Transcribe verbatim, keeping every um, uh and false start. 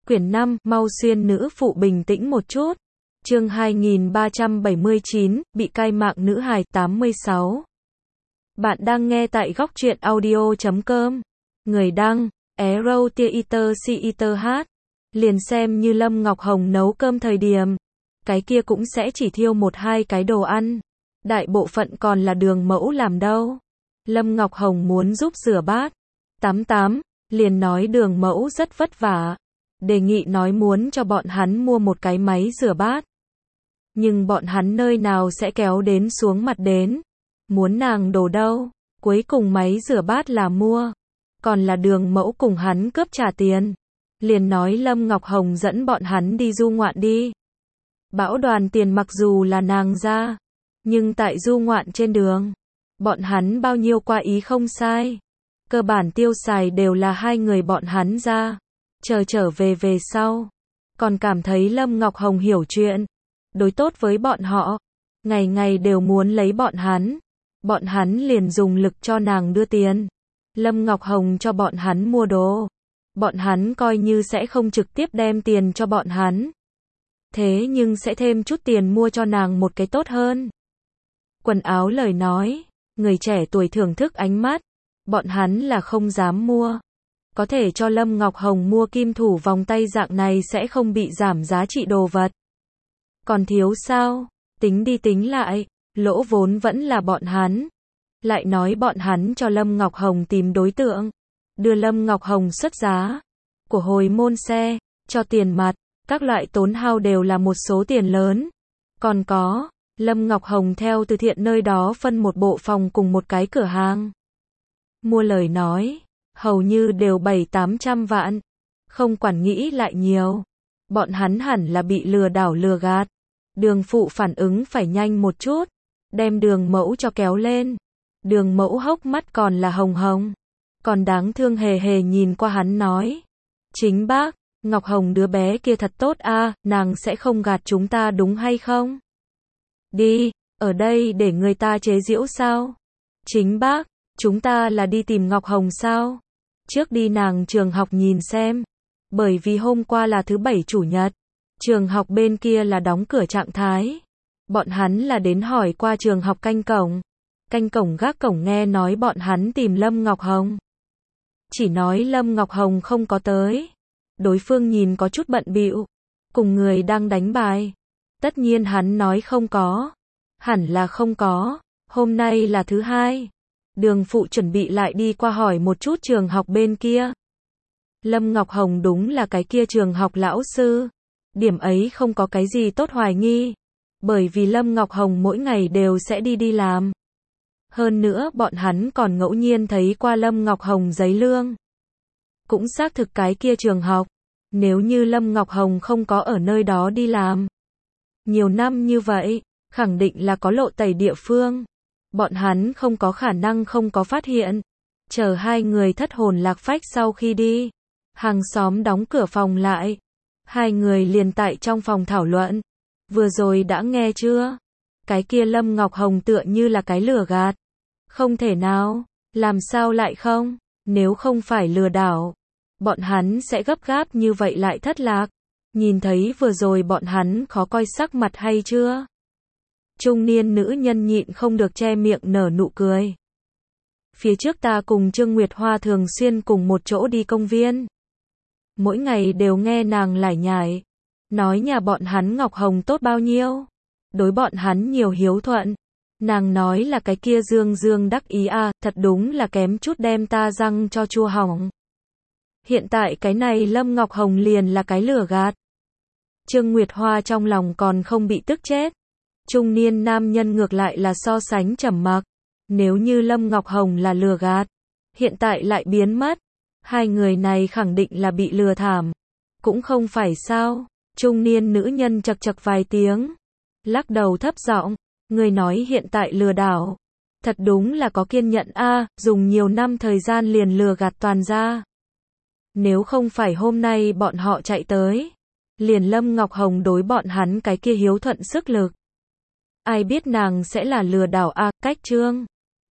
Quyển năm, mau xuyên nữ phụ bình tĩnh một chút. Chương hai nghìn ba trăm bảy mươi chín, bị cai mạng nữ hài, tám mươi sáu. Bạn đang nghe tại góc truyện audio chấm com. Người đăng, Arrow Theater Theater hát. Liền xem như Lâm Ngọc Hồng nấu cơm thời điểm. Cái kia cũng sẽ chỉ thiêu một hai cái đồ ăn. Đại bộ phận còn là đường mẫu làm đâu. Lâm Ngọc Hồng muốn giúp rửa bát. tám tám, liền nói đường mẫu rất vất vả. Đề nghị nói muốn cho bọn hắn mua một cái máy rửa bát. Nhưng bọn hắn nơi nào sẽ kéo đến xuống mặt đến. Muốn nàng đổ đâu. Cuối cùng máy rửa bát là mua. Còn là đường mẫu cùng hắn cướp trả tiền. Liền nói Lâm Ngọc Hồng dẫn bọn hắn đi du ngoạn đi. Bão đoàn tiền mặc dù là nàng ra. Nhưng tại du ngoạn trên đường. Bọn hắn bao nhiêu qua ý không sai. Cơ bản tiêu xài đều là hai người bọn hắn ra. Chờ trở về về sau. Còn cảm thấy Lâm Ngọc Hồng hiểu chuyện. Đối tốt với bọn họ. Ngày ngày đều muốn lấy bọn hắn. Bọn hắn liền dùng lực cho nàng đưa tiền. Lâm Ngọc Hồng cho bọn hắn mua đồ. Bọn hắn coi như sẽ không trực tiếp đem tiền cho bọn hắn. Thế nhưng sẽ thêm chút tiền mua cho nàng một cái tốt hơn. Quần áo lời nói. Người trẻ tuổi thưởng thức ánh mắt. Bọn hắn là không dám mua. Có thể cho Lâm Ngọc Hồng mua kim thủ vòng tay dạng này sẽ không bị giảm giá trị đồ vật. Còn thiếu sao? Tính đi tính lại, lỗ vốn vẫn là bọn hắn. Lại nói bọn hắn cho Lâm Ngọc Hồng tìm đối tượng. Đưa Lâm Ngọc Hồng xuất giá. Của hồi môn xe, cho tiền mặt, các loại tốn hao đều là một số tiền lớn. Còn có, Lâm Ngọc Hồng theo từ thiện nơi đó phân một bộ phòng cùng một cái cửa hàng. Mua lời nói. Hầu như đều bảy tám trăm vạn. Không quản nghĩ lại nhiều. Bọn hắn hẳn là bị lừa đảo lừa gạt. Đường phụ phản ứng phải nhanh một chút. Đem đường mẫu cho kéo lên. Đường mẫu hốc mắt còn là hồng hồng. Còn đáng thương hề hề nhìn qua hắn nói. Chính bác, Ngọc Hồng đứa bé kia thật tốt a, nàng sẽ không gạt chúng ta đúng hay không? Đi, ở đây để người ta chế giễu sao? Chính bác, chúng ta là đi tìm Ngọc Hồng sao? Trước đi nàng trường học nhìn xem. Bởi vì hôm qua là thứ bảy chủ nhật. Trường học bên kia là đóng cửa trạng thái. Bọn hắn là đến hỏi qua trường học canh cổng. Canh cổng gác cổng nghe nói bọn hắn tìm Lâm Ngọc Hồng. Chỉ nói Lâm Ngọc Hồng không có tới. Đối phương nhìn có chút bận bịu. Cùng người đang đánh bài. Tất nhiên hắn nói không có. Hẳn là không có. Hôm nay là thứ hai. Đường phụ chuẩn bị lại đi qua hỏi một chút trường học bên kia. Lâm Ngọc Hồng đúng là cái kia trường học lão sư. Điểm ấy không có cái gì tốt hoài nghi. Bởi vì Lâm Ngọc Hồng mỗi ngày đều sẽ đi đi làm. Hơn nữa bọn hắn còn ngẫu nhiên thấy qua Lâm Ngọc Hồng giấy lương. Cũng xác thực cái kia trường học. Nếu như Lâm Ngọc Hồng không có ở nơi đó đi làm. Nhiều năm như vậy, khẳng định là có lộ tẩy địa phương. Bọn hắn không có khả năng không có phát hiện. Chờ hai người thất hồn lạc phách sau khi đi. Hàng xóm đóng cửa phòng lại. Hai người liền tại trong phòng thảo luận. Vừa rồi đã nghe chưa? Cái kia Lâm Ngọc Hồng tựa như là cái lừa gạt. Không thể nào. Làm sao lại không? Nếu không phải lừa đảo. Bọn hắn sẽ gấp gáp như vậy lại thất lạc. Nhìn thấy vừa rồi bọn hắn khó coi sắc mặt hay chưa? Trung niên nữ nhân nhịn không được che miệng nở nụ cười. Phía trước ta cùng Trương Nguyệt Hoa thường xuyên cùng một chỗ đi công viên. Mỗi ngày đều nghe nàng lải nhải. Nói nhà bọn hắn Ngọc Hồng tốt bao nhiêu. Đối bọn hắn nhiều hiếu thuận. Nàng nói là cái kia dương dương đắc ý a, thật đúng là kém chút đem ta răng cho chua hỏng. Hiện tại cái này Lâm Ngọc Hồng liền là cái lừa gạt. Trương Nguyệt Hoa trong lòng còn không bị tức chết. Trung niên nam nhân ngược lại là so sánh trầm mặc. Nếu như Lâm Ngọc Hồng là lừa gạt, hiện tại lại biến mất. Hai người này khẳng định là bị lừa thảm. Cũng không phải sao. Trung niên nữ nhân chật chật vài tiếng. Lắc đầu thấp giọng. Người nói hiện tại lừa đảo. Thật đúng là có kiên nhẫn a, dùng nhiều năm thời gian liền lừa gạt toàn ra. Nếu không phải hôm nay bọn họ chạy tới. Liền Lâm Ngọc Hồng đối bọn hắn cái kia hiếu thuận sức lực. Ai biết nàng sẽ là lừa đảo a, cách chương.